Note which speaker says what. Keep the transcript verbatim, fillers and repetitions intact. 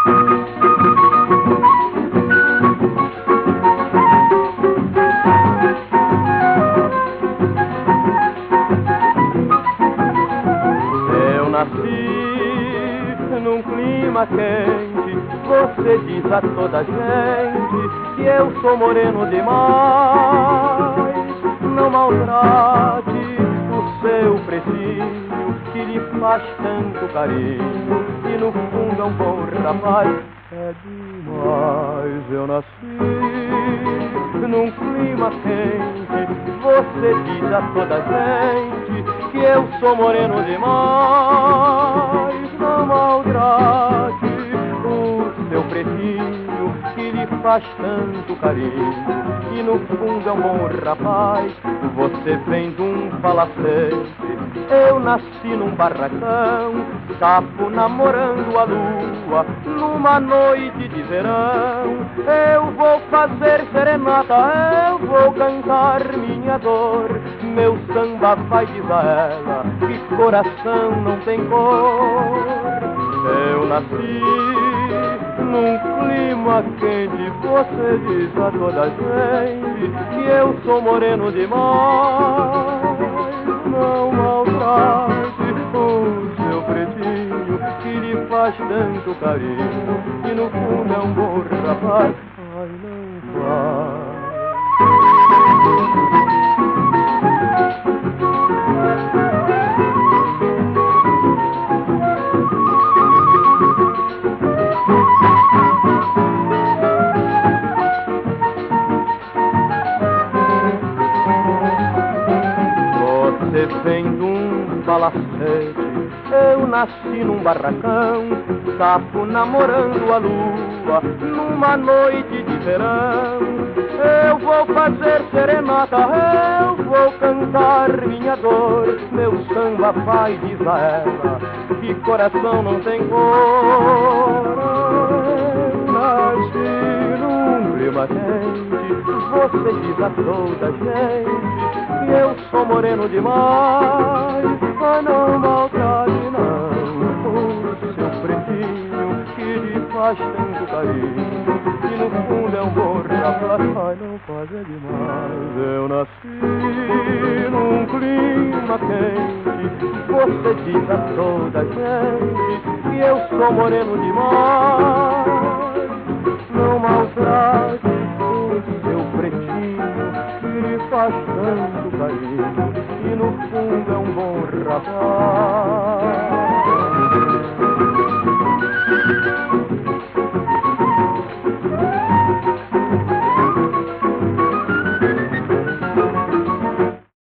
Speaker 1: Eu nasci num clima quente, você diz a toda gente que eu sou moreno demais. Não maltrate o seu pretinho, que lhe faz tanto carinho, e no fundo é um bom rapaz. É demais, eu nasci num clima quente, você diz a toda gente que eu sou moreno demais. Não maltrate o seu pretinho, que lhe faz tanto carinho, e no fundo é um bom rapaz. Você vem de um palacete, eu nasci num barracão, sapo namorando a lua, numa noite de verão. Eu vou fazer serenata, eu vou cantar minha dor, meu samba vai, diz a ela, que coração não tem cor. Eu nasci num clima quente, você diz a toda gente que eu sou moreno demais. Não maltrate o seu pretinho, que lhe faz tanto carinho, e no fundo é um bom rapaz. Ai, não faz. Você vem de um palacete, eu nasci num barracão, sapo namorando a lua, numa noite de verão. Eu vou fazer serenata, eu vou cantar minha dor, meu samba vai, diz a ela, que coração não tem cor. Eu nasci num clima quente, você diz a toda gente que eu sou moreno demais. Mas não maltrate não o seu pretinho, que lhe faz tanto carinho, e no fundo é um bom rapaz. Ai, não faz é demais. Eu nasci num clima quente, você diz a toda gente que eu sou moreno demais. Não maltrate o seu pretinho, que lhe faz tanto carinho, e no fundo é um bom rapaz.